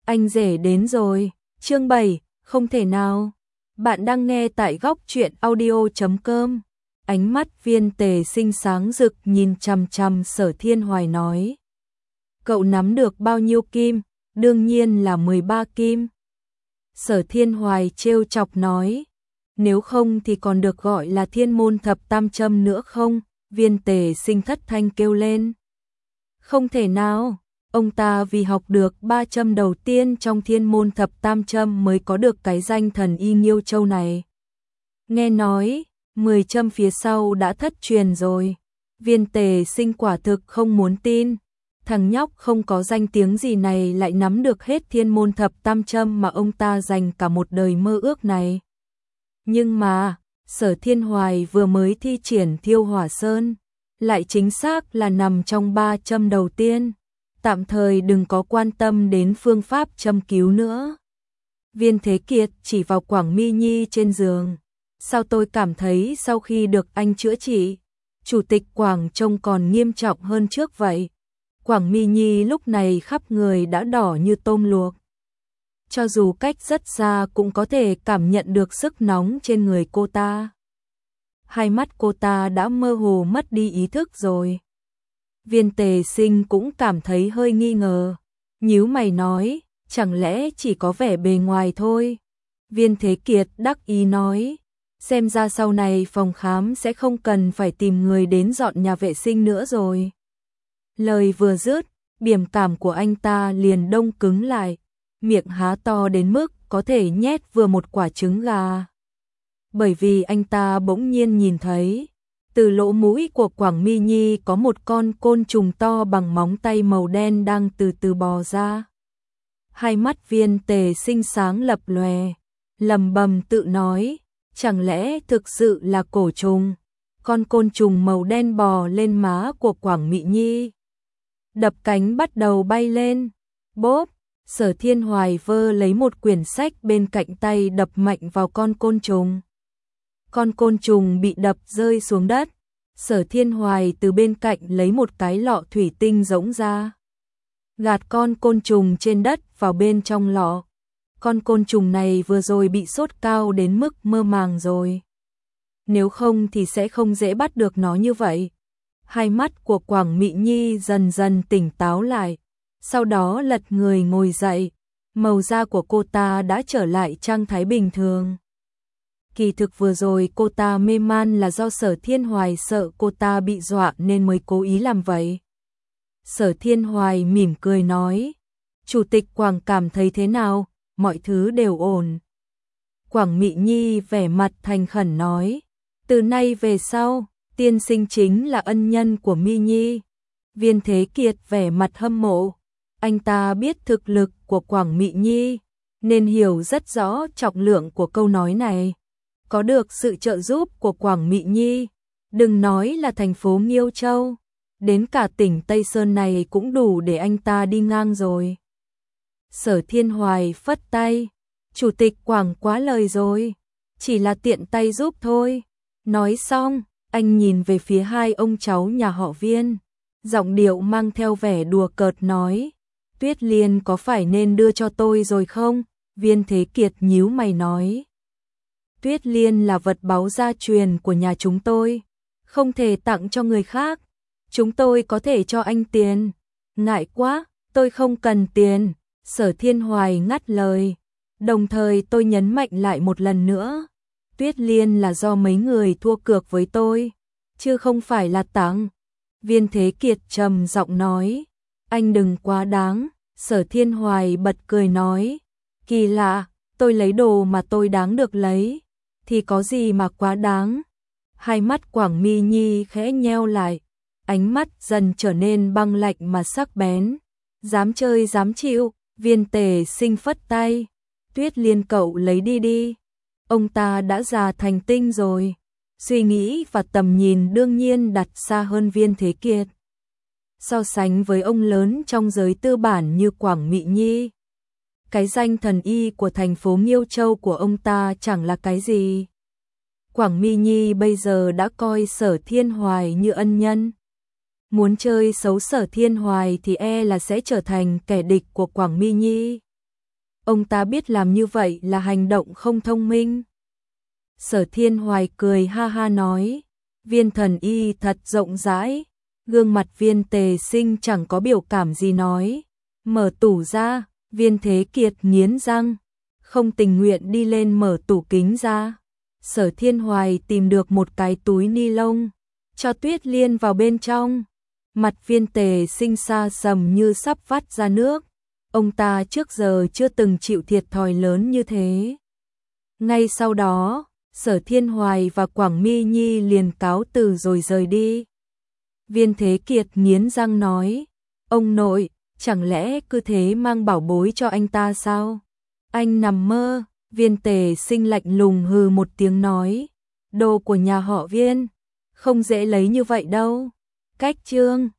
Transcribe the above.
anh rể đến rồi. Chương 7, không thể nào. Bạn đang nghe tại góc truyện audio.com. Ánh mắt Viên Tề Sinh sáng rực nhìn chằm chằm Sở Thiên Hoài nói. Cậu nắm được bao nhiêu kim? Đương nhiên là 13 kim. Sở Thiên Hoài trêu chọc nói. Nếu không thì còn được gọi là Thiên Môn Thập Tam Châm nữa không? Viên Tề Sinh thất thanh kêu lên. Không thể nào. Ông ta vì học được 3 châm đầu tiên trong Thiên Môn Thập Tam Châm mới có được cái danh thần y Nghiêu Châu này. Nghe nói, 10 châm phía sau đã thất truyền rồi. Viên Tề Sinh quả thực không muốn tin. Thằng nhóc không có danh tiếng gì này lại nắm được hết Thiên Môn Thập Tam Châm mà ông ta dành cả một đời mơ ước này. Nhưng mà, Sở Thiên Hoài vừa mới thi triển Thiêu Hỏa Sơn, lại chính xác là nằm trong 3 châm đầu tiên. Tạm thời đừng có quan tâm đến phương pháp châm cứu nữa. Viên Thế Kiệt chỉ vào Quảng Mi Nhi trên giường. Sao tôi cảm thấy sau khi được anh chữa trị, Chủ tịch Quảng trông còn nghiêm trọng hơn trước vậy? Quảng Mi Nhi lúc này khắp người đã đỏ như tôm luộc. Cho dù cách rất xa cũng có thể cảm nhận được sức nóng trên người cô ta. Hai mắt cô ta đã mơ hồ mất đi ý thức rồi. Viên Tề Sinh cũng cảm thấy hơi nghi ngờ. Nhíu mày nói, chẳng lẽ chỉ có vẻ bề ngoài thôi? Viên Thế Kiệt đắc ý nói, xem ra sau này phòng khám sẽ không cần phải tìm người đến dọn nhà vệ sinh nữa rồi. Lời vừa dứt, biểu cảm của anh ta liền đông cứng lại, miệng há to đến mức có thể nhét vừa một quả trứng gà. Bởi vì anh ta bỗng nhiên nhìn thấy, từ lỗ mũi của Quảng Mi Nhi có một con côn trùng to bằng móng tay màu đen đang từ từ bò ra. Hai mắt Viên Tề Sinh sáng lập lòe, lầm bầm tự nói, chẳng lẽ thực sự là cổ trùng? Con côn trùng màu đen bò lên má của Quảng Mi Nhi, đập cánh bắt đầu bay lên. Bốp, Sở Thiên Hoài vơ lấy một quyển sách bên cạnh tay đập mạnh vào con côn trùng. Con côn trùng bị đập rơi xuống đất. Sở Thiên Hoài từ bên cạnh lấy một cái lọ thủy tinh rỗng ra, gạt con côn trùng trên đất vào bên trong lọ. Con côn trùng này vừa rồi bị sốt cao đến mức mơ màng rồi. Nếu không thì sẽ không dễ bắt được nó như vậy. Hai mắt của Quảng Mị Nhi dần dần tỉnh táo lại, sau đó lật người ngồi dậy, màu da của cô ta đã trở lại trạng thái bình thường. Kỳ thực vừa rồi cô ta mê man là do Sở Thiên Hoài sợ cô ta bị dọa nên mới cố ý làm vậy. Sở Thiên Hoài mỉm cười nói, Chủ tịch Quảng cảm thấy thế nào? Mọi thứ đều ổn. Quảng Mị Nhi vẻ mặt thành khẩn nói, từ nay về sau, tiên sinh chính là ân nhân của Mi Nhi. Viên Thế Kiệt vẻ mặt hâm mộ, anh ta biết thực lực của Quảng Mị Nhi, nên hiểu rất rõ trọng lượng của câu nói này. Có được sự trợ giúp của Quảng Mị Nhi, đừng nói là thành phố Nghiêu Châu, đến cả tỉnh Tây Sơn này cũng đủ để anh ta đi ngang rồi. Sở Thiên Hoài phất tay, Chủ tịch Quảng quá lời rồi, chỉ là tiện tay giúp thôi. Nói xong, anh nhìn về phía hai ông cháu nhà họ Viên, giọng điệu mang theo vẻ đùa cợt nói, Tuyết Liên có phải nên đưa cho tôi rồi không? Viên Thế Kiệt nhíu mày nói, Tuyết Liên là vật báu gia truyền của nhà chúng tôi, không thể tặng cho người khác. Chúng tôi có thể cho anh tiền. Ngại quá, tôi không cần tiền. Sở Thiên Hoài ngắt lời. Đồng thời tôi nhấn mạnh lại một lần nữa, Tuyết Liên là do mấy người thua cược với tôi, chứ không phải là tặng. Viên Thế Kiệt trầm giọng nói, anh đừng quá đáng. Sở Thiên Hoài bật cười nói, kỳ lạ, tôi lấy đồ mà tôi đáng được lấy, thì có gì mà quá đáng. Hai mắt Quảng Mi Nhi khẽ nheo lại, ánh mắt dần trở nên băng lạnh mà sắc bén. Dám chơi dám chịu. Viên Tề Sinh phất tay, Tuyết Liên cậu lấy đi đi. Ông ta đã già thành tinh rồi, suy nghĩ và tầm nhìn đương nhiên đặt xa hơn Viên Thế Kiệt. So sánh với ông lớn trong giới tư bản như Quảng Mị Nhi, cái danh thần y của thành phố Nghiêu Châu của ông ta chẳng là cái gì. Quảng Mi Nhi bây giờ đã coi Sở Thiên Hoài như ân nhân. Muốn chơi xấu Sở Thiên Hoài thì e là sẽ trở thành kẻ địch của Quảng Mi Nhi. ông ta biết làm như vậy là hành động không thông minh. Sở Thiên Hoài cười ha ha nói, Viên Thần Y thật rộng rãi. Gương mặt Viên Tề Sinh chẳng có biểu cảm gì nói, mở tủ ra. Viên Thế Kiệt nghiến răng, không tình nguyện đi lên mở tủ kính ra. Sở Thiên Hoài tìm được một cái túi ni lông, cho Tuyết Liên vào bên trong. Mặt Viên Tề Sinh xa sầm như sắp vắt ra nước. Ông ta trước giờ chưa từng chịu thiệt thòi lớn như thế. Ngay sau đó, Sở Thiên Hoài và Quảng Mi Nhi liền cáo từ rồi rời đi. Viên Thế Kiệt nghiến răng nói, ông nội, chẳng lẽ cứ thế mang bảo bối cho anh ta sao? Anh nằm mơ. Viên Tề Sinh lạnh lùng hừ một tiếng nói, đồ của nhà họ Viên, không dễ lấy như vậy đâu. Cách chương